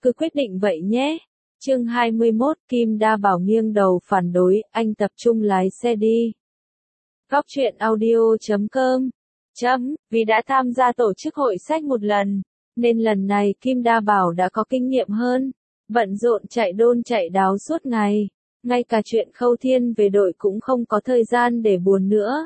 cứ quyết định vậy nhé. Chương 21, Kim Đa Bảo nghiêng đầu phản đối, anh tập trung lái xe đi. Góc truyện audio.com Vì đã tham gia tổ chức hội sách một lần, nên lần này Kim Đa Bảo đã có kinh nghiệm hơn, bận rộn chạy đôn chạy đáo suốt ngày, ngay cả chuyện Khâu Thiên về đội cũng không có thời gian để buồn nữa.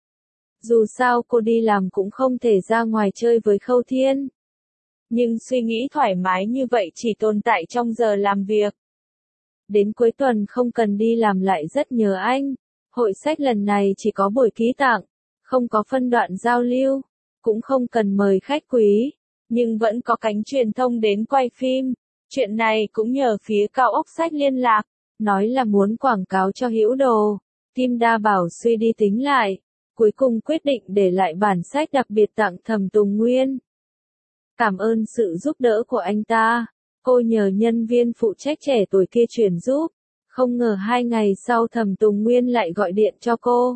Dù sao cô đi làm cũng không thể ra ngoài chơi với Khâu Thiên. Nhưng suy nghĩ thoải mái như vậy chỉ tồn tại trong giờ làm việc. Đến cuối tuần không cần đi làm lại rất nhớ anh. Hội sách lần này chỉ có buổi ký tặng, không có phân đoạn giao lưu, cũng không cần mời khách quý, nhưng vẫn có cánh truyền thông đến quay phim. Chuyện này cũng nhờ phía Cao Ốc Sách liên lạc, nói là muốn quảng cáo cho Hữu Đồ. Kim Đa Bảo suy đi tính lại, cuối cùng quyết định để lại bản sách đặc biệt tặng Thẩm Tùng Nguyên. Cảm ơn sự giúp đỡ của anh ta, cô nhờ nhân viên phụ trách trẻ tuổi kia chuyển giúp. Không ngờ 2 ngày sau Thẩm Tùng Nguyên lại gọi điện cho cô.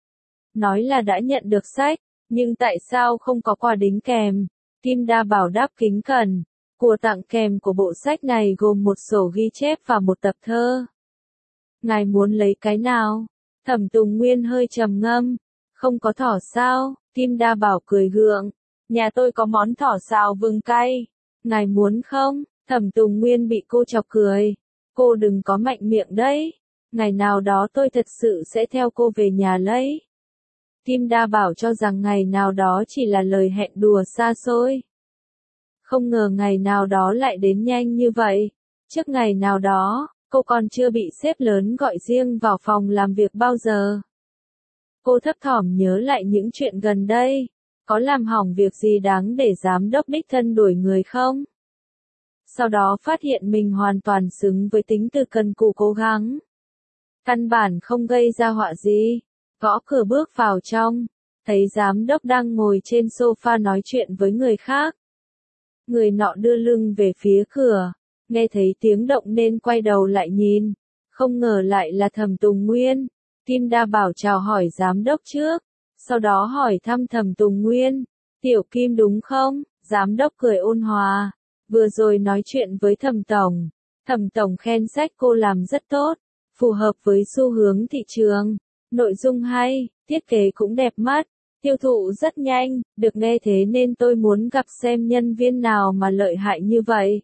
Nói là đã nhận được sách, nhưng tại sao không có quà đính kèm? Kim Đa Bảo đáp kính cẩn. Quà tặng kèm của bộ sách này gồm một sổ ghi chép và một tập thơ. Ngài muốn lấy cái nào? Thẩm Tùng Nguyên hơi trầm ngâm. Không có thỏ sao? Kim Đa Bảo cười gượng. Nhà tôi có món thỏ xào vừng cay. Ngài muốn không? Thẩm Tùng Nguyên bị cô chọc cười. Cô đừng có mạnh miệng đấy. Ngày nào đó tôi thật sự sẽ theo cô về nhà lấy. Kim Đa Bảo cho rằng ngày nào đó chỉ là lời hẹn đùa xa xôi. Không ngờ ngày nào đó lại đến nhanh như vậy. Trước ngày nào đó, cô còn chưa bị sếp lớn gọi riêng vào phòng làm việc bao giờ. Cô thấp thỏm nhớ lại những chuyện gần đây. Có làm hỏng việc gì đáng để giám đốc đích thân đuổi người không? Sau đó phát hiện mình hoàn toàn xứng với tính từ cần cù cố gắng. Căn bản không gây ra họa gì. Gõ cửa bước vào trong, thấy giám đốc đang ngồi trên sofa nói chuyện với người khác. Người nọ đưa lưng về phía cửa, nghe thấy tiếng động nên quay đầu lại nhìn. Không ngờ lại là Thẩm Tùng Nguyên. Kim Đa Bảo chào hỏi giám đốc trước, sau đó hỏi thăm Thẩm Tùng Nguyên. Tiểu Kim đúng không? Giám đốc cười ôn hòa. Vừa rồi nói chuyện với Thẩm Tổng. Thẩm Tổng khen sách cô làm rất tốt, phù hợp với xu hướng thị trường. Nội dung hay, thiết kế cũng đẹp mắt, tiêu thụ rất nhanh, được nghe thế nên tôi muốn gặp xem nhân viên nào mà lợi hại như vậy.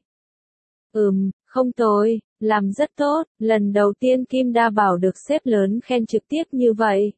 Không tồi, làm rất tốt, lần đầu tiên Kim Đa Bảo được sếp lớn khen trực tiếp như vậy.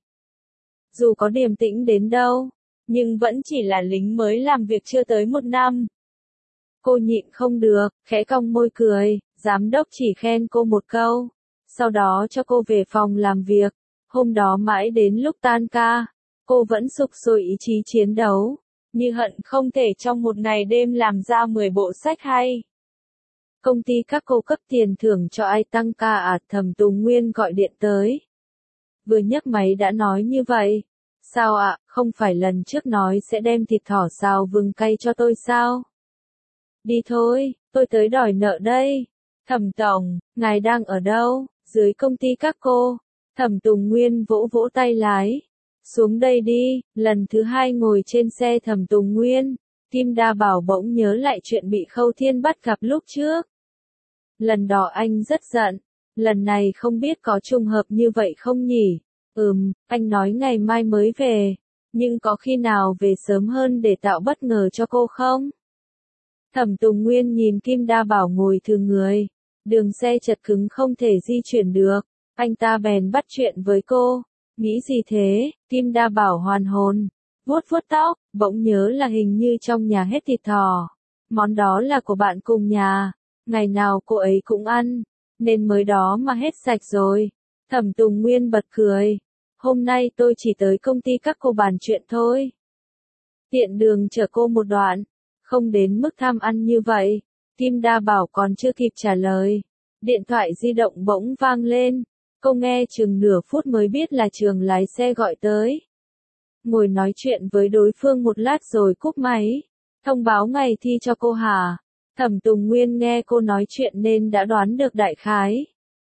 Dù có điềm tĩnh đến đâu, nhưng vẫn chỉ là lính mới làm việc chưa tới 1 năm. Cô nhịn không được, khẽ cong môi cười, giám đốc chỉ khen cô một câu, sau đó cho cô về phòng làm việc. Hôm đó mãi đến lúc tan ca, cô vẫn sục sôi ý chí chiến đấu, như hận không thể trong một ngày đêm làm ra 10 bộ sách hay. Công ty các cô cấp tiền thưởng cho ai tăng ca à? Thẩm Tùng Nguyên gọi điện tới. Vừa nhấc máy đã nói như vậy. Sao ạ, không phải lần trước nói sẽ đem thịt thỏ xào vừng cay cho tôi sao? Đi thôi, tôi tới đòi nợ đây. Thẩm Tổng, ngài đang ở đâu? Dưới công ty các cô. Thẩm Tùng Nguyên vỗ vỗ tay lái. Xuống đây đi. Lần thứ 2 ngồi trên xe Thẩm Tùng Nguyên, Kim Đa Bảo bỗng nhớ lại chuyện bị Khâu Thiên bắt gặp lúc trước. Lần đó anh rất giận. Lần này không biết có trùng hợp như vậy không nhỉ? Anh nói ngày mai mới về. Nhưng có khi nào về sớm hơn để tạo bất ngờ cho cô không? Thẩm Tùng Nguyên nhìn Kim Đa Bảo ngồi thừa người. Đường xe chật cứng không thể di chuyển được. Anh ta bèn bắt chuyện với cô. Nghĩ gì thế? Kim Đa Bảo hoàn hồn. Vuốt vuốt tóc, bỗng nhớ là hình như trong nhà hết thịt thỏ. Món đó là của bạn cùng nhà. Ngày nào cô ấy cũng ăn. Nên mới đó mà hết sạch rồi. Thẩm Tùng Nguyên bật cười. Hôm nay tôi chỉ tới công ty các cô bàn chuyện thôi. Tiện đường chở cô một đoạn. Không đến mức tham ăn như vậy. Kim Đa Bảo còn chưa kịp trả lời. Điện thoại di động bỗng vang lên. Cô nghe chừng nửa phút mới biết là Trường lái xe gọi tới. Ngồi nói chuyện với đối phương một lát rồi cúp máy. Thông báo ngày thi cho cô hả? Thẩm Tùng Nguyên nghe cô nói chuyện nên đã đoán được đại khái.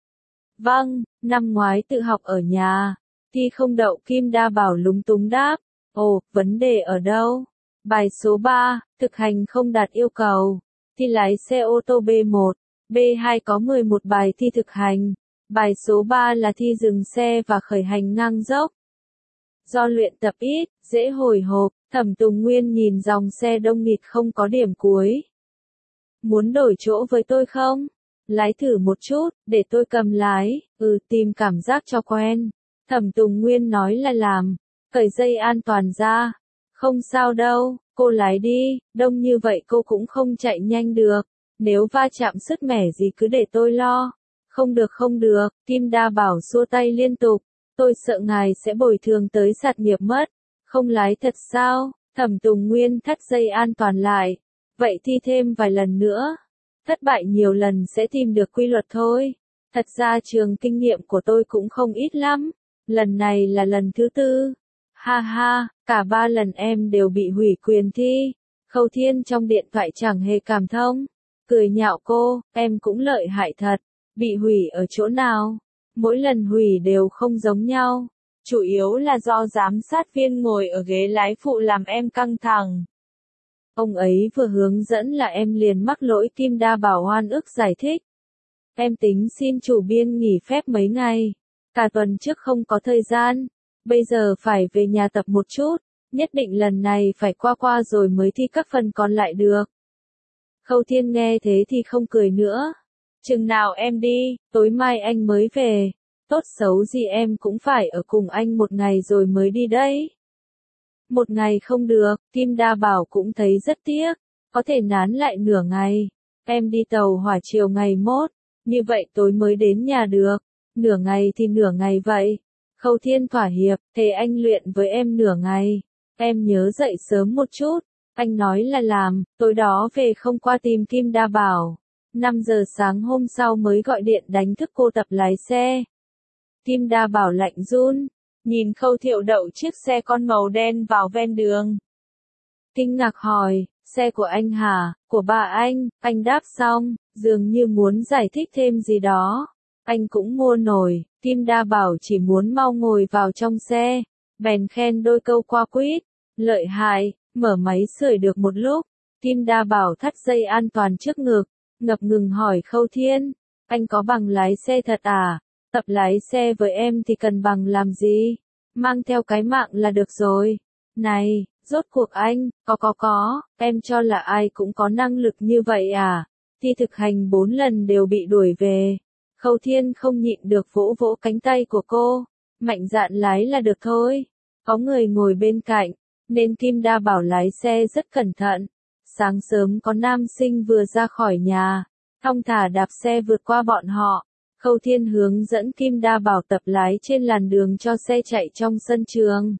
Vâng, năm ngoái tự học ở nhà. Thi không đậu. Kim Đa Bảo lúng túng đáp. Ồ, vấn đề ở đâu? Bài số 3, thực hành không đạt yêu cầu. Thi lái xe ô tô B1, B2 có 11 bài thi thực hành. Bài số 3 là thi dừng xe và khởi hành ngang dốc. Do luyện tập ít, dễ hồi hộp, Thẩm Tùng Nguyên nhìn dòng xe đông nghịt không có điểm cuối. Muốn đổi chỗ với tôi không? Lái thử một chút, để tôi cầm lái, tìm cảm giác cho quen. Thẩm Tùng Nguyên nói là làm, cởi dây an toàn ra. Không sao đâu, cô lái đi, đông như vậy cô cũng không chạy nhanh được. Nếu va chạm sứt mẻ gì cứ để tôi lo. Không được, Kim Đa Bảo xua tay liên tục. Tôi sợ ngài sẽ bồi thường tới sạt nghiệp mất. Không lái thật sao? Thẩm Tùng Nguyên thắt dây an toàn lại. Vậy thi thêm vài lần nữa. Thất bại nhiều lần sẽ tìm được quy luật thôi. Thật ra trường kinh nghiệm của tôi cũng không ít lắm. Lần này là lần thứ 4. Ha ha, cả 3 lần em đều bị hủy quyền thi. Khâu Thiên trong điện thoại chẳng hề cảm thông. Cười nhạo cô, em cũng lợi hại thật. Bị hủy ở chỗ nào? Mỗi lần hủy đều không giống nhau. Chủ yếu là do giám sát viên ngồi ở ghế lái phụ làm em căng thẳng. Ông ấy vừa hướng dẫn là em liền mắc lỗi. Kim Đa Bảo oan ức giải thích. Em tính xin chủ biên nghỉ phép mấy ngày. Cả tuần trước không có thời gian. Bây giờ phải về nhà tập một chút. Nhất định lần này phải qua rồi mới thi các phần còn lại được. Khâu Thiên nghe thế thì không cười nữa. Chừng nào em đi, tối mai anh mới về. Tốt xấu gì em cũng phải ở cùng anh một ngày rồi mới đi đấy. Một ngày không được, Kim Đa Bảo cũng thấy rất tiếc. Có thể nán lại nửa ngày. Em đi tàu hỏa chiều ngày mốt. Như vậy tối mới đến nhà được. Nửa ngày thì nửa ngày vậy. Khâu Thiên thỏa hiệp, thế anh luyện với em nửa ngày. Em nhớ dậy sớm một chút. Anh nói là làm, tối đó về không qua tìm Kim Đa Bảo. 5 giờ sáng hôm sau mới gọi điện đánh thức cô tập lái xe. Kim Đa Bảo lạnh run, nhìn Khâu Thiệu đậu chiếc xe con màu đen vào ven đường. Kinh ngạc hỏi, xe của anh hả, của bà anh đáp xong, dường như muốn giải thích thêm gì đó. Anh cũng mua nổi, Kim Đa Bảo chỉ muốn mau ngồi vào trong xe, bèn khen đôi câu qua quýt, lợi hại, mở máy sưởi được một lúc. Kim Đa Bảo thắt dây an toàn trước ngực, ngập ngừng hỏi Khâu Thiên, anh có bằng lái xe thật à? Tập lái xe với em thì cần bằng làm gì? Mang theo cái mạng là được rồi. Này, rốt cuộc anh, có, em cho là ai cũng có năng lực như vậy à? Thi thực hành 4 lần đều bị đuổi về. Khâu Thiên không nhịn được vỗ vỗ cánh tay của cô. Mạnh dạn lái là được thôi. Có người ngồi bên cạnh, nên Kim Đa Bảo lái xe rất cẩn thận. Sáng sớm có nam sinh vừa ra khỏi nhà, thong thả đạp xe vượt qua bọn họ. Khâu Thiên hướng dẫn Kim Đa Bảo tập lái trên làn đường cho xe chạy trong sân trường.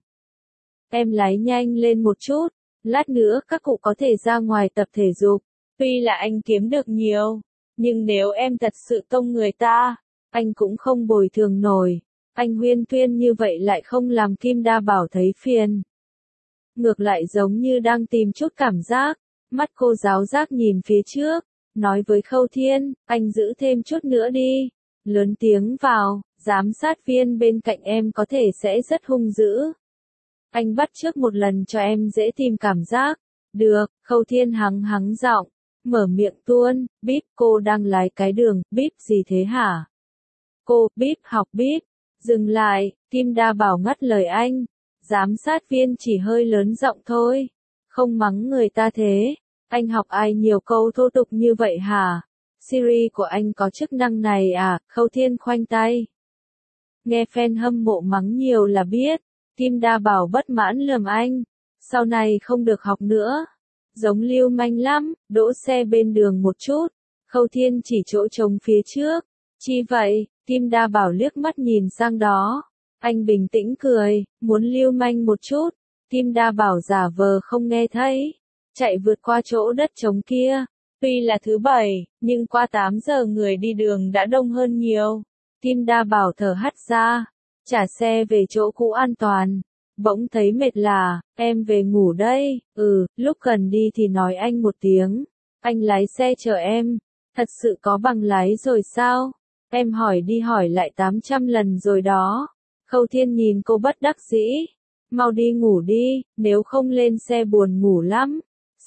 Em lái nhanh lên một chút, lát nữa các cụ có thể ra ngoài tập thể dục. Tuy là anh kiếm được nhiều, nhưng nếu em thật sự tông người ta, anh cũng không bồi thường nổi. Anh huyên thuyên như vậy lại không làm Kim Đa Bảo thấy phiền. Ngược lại giống như đang tìm chút cảm giác. Mắt cô giáo giác nhìn phía trước, nói với Khâu Thiên, anh giữ thêm chút nữa đi. Lớn tiếng vào, giám sát viên bên cạnh em có thể sẽ rất hung dữ. Anh bắt chước một lần cho em dễ tìm cảm giác. Được, Khâu Thiên hắng giọng, mở miệng tuôn, bíp cô đang lái cái đường, bíp gì thế hả? Cô, bíp học bíp, dừng lại, Kim Đa Bảo ngắt lời anh. Giám sát viên chỉ hơi lớn giọng thôi, không mắng người ta thế. Anh học ai nhiều câu thô tục như vậy hả? Siri của anh có chức năng này à? Khâu Thiên khoanh tay. Nghe fan hâm mộ mắng nhiều là biết. Kim Đa Bảo bất mãn lườm anh. Sau này không được học nữa. Giống lưu manh lắm, đỗ xe bên đường một chút. Khâu Thiên chỉ chỗ trống phía trước. Chi vậy? Kim Đa Bảo liếc mắt nhìn sang đó. Anh bình tĩnh cười, muốn lưu manh một chút. Kim Đa Bảo giả vờ không nghe thấy. Chạy vượt qua chỗ đất trống kia. Tuy là thứ 7, nhưng qua 8 giờ người đi đường đã đông hơn nhiều. Kim Đa Bảo thở hắt ra, trả xe về chỗ cũ an toàn. Bỗng thấy mệt là, em về ngủ đây, lúc cần đi thì nói anh một tiếng. Anh lái xe chờ em. Thật sự có bằng lái rồi sao? Em hỏi đi hỏi lại 800 lần rồi đó. Khâu Thiên nhìn cô bất đắc dĩ. Mau đi ngủ đi, nếu không lên xe buồn ngủ lắm.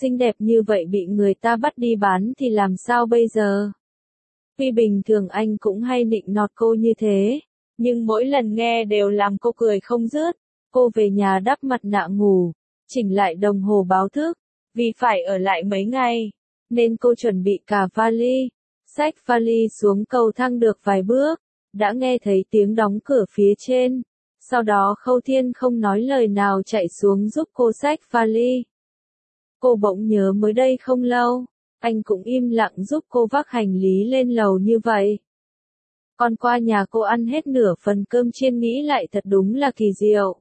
xinh đẹp như vậy bị người ta bắt đi bán thì làm sao bây giờ? Tuy bình thường anh cũng hay nịnh nọt cô như thế, nhưng mỗi lần nghe đều làm cô cười không dứt. Cô về nhà đắp mặt nạ ngủ, chỉnh lại đồng hồ báo thức, vì phải ở lại mấy ngày, nên cô chuẩn bị cả vali. Xách vali xuống cầu thang được vài bước, đã nghe thấy tiếng đóng cửa phía trên. Sau đó Khâu Thiên không nói lời nào chạy xuống giúp cô xách vali. Cô bỗng nhớ mới đây không lâu, anh cũng im lặng giúp cô vác hành lý lên lầu như vậy. Còn qua nhà cô ăn hết nửa phần cơm chiên nghĩ lại thật đúng là kỳ diệu.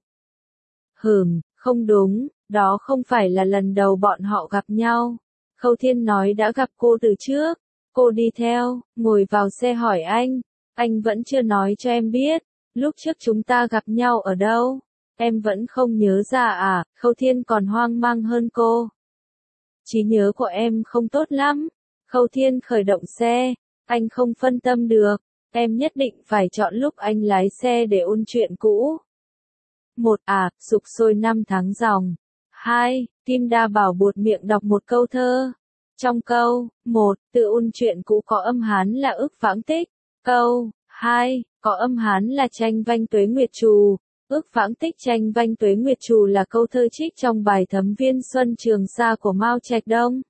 Không đúng, đó không phải là lần đầu bọn họ gặp nhau. Khâu Thiên nói đã gặp cô từ trước. Cô đi theo, ngồi vào xe hỏi anh vẫn chưa nói cho em biết, lúc trước chúng ta gặp nhau ở đâu? Em vẫn không nhớ ra à? Khâu Thiên còn hoang mang hơn cô. Trí nhớ của em không tốt lắm. Khâu Thiên khởi động xe, anh không phân tâm được, em nhất định phải chọn lúc anh lái xe để ôn chuyện cũ. 1. Sục sôi 5 tháng ròng. 2. Kim Đa Bảo buột miệng đọc một câu thơ. Trong câu 1, tự ôn chuyện cũ có âm Hán là ức vãng tích. Câu 2, có âm Hán là tranh vanh tuế nguyệt trù. Ức vãng tích tranh vanh tuế nguyệt trù là câu thơ trích trong bài Thấm Viên Xuân Trường Sa của Mao Trạch Đông.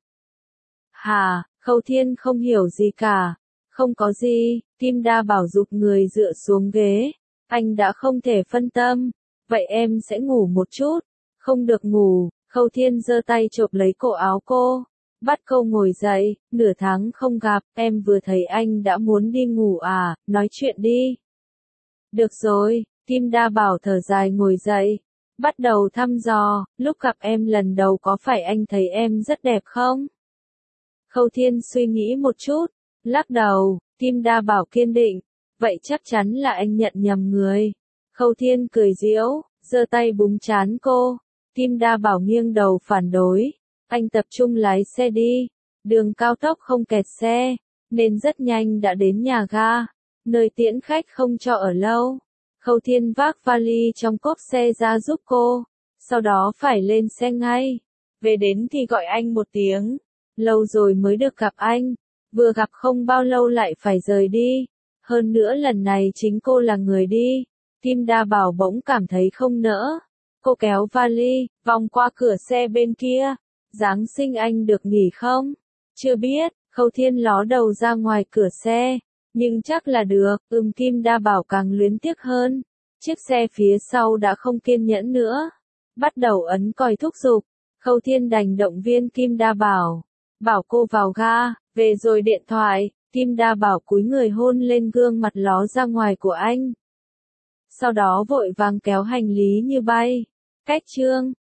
Khâu Thiên không hiểu gì cả. Không có gì, Kim Đa Bảo giục người dựa xuống ghế. Anh đã không thể phân tâm. Vậy em sẽ ngủ một chút. Không được ngủ. Khâu Thiên giơ tay chộp lấy cổ áo cô, bắt cô ngồi dậy. Nửa tháng không gặp, em vừa thấy anh đã muốn đi ngủ à, nói chuyện đi. Được rồi, Kim Đa Bảo thở dài ngồi dậy, bắt đầu thăm dò, lúc gặp em lần đầu có phải anh thấy em rất đẹp không? Khâu Thiên suy nghĩ một chút, lắc đầu. Kim Đa Bảo kiên định, vậy chắc chắn là anh nhận nhầm người. Khâu Thiên cười giễu, giơ tay búng trán cô. Kim Đa Bảo nghiêng đầu phản đối, anh tập trung lái xe đi, đường cao tốc không kẹt xe, nên rất nhanh đã đến nhà ga, nơi tiễn khách không cho ở lâu. Khâu Thiên vác vali trong cốp xe ra giúp cô, sau đó phải lên xe ngay. Về đến thì gọi anh một tiếng, lâu rồi mới được gặp anh, vừa gặp không bao lâu lại phải rời đi, hơn nữa lần này chính cô là người đi. Kim Đa Bảo bỗng cảm thấy không nỡ. Cô kéo vali, vòng qua cửa xe bên kia. Giáng sinh anh được nghỉ không? Chưa biết. Khâu Thiên ló đầu ra ngoài cửa xe. Nhưng chắc là được. Kim Đa Bảo càng luyến tiếc hơn. Chiếc xe phía sau đã không kiên nhẫn nữa, bắt đầu ấn còi thúc giục. Khâu Thiên đành động viên Kim Đa Bảo, bảo cô vào ga. Về rồi điện thoại. Kim Đa Bảo cúi người hôn lên gương mặt ló ra ngoài của anh. Sau đó vội vàng kéo hành lý như bay. Cách chương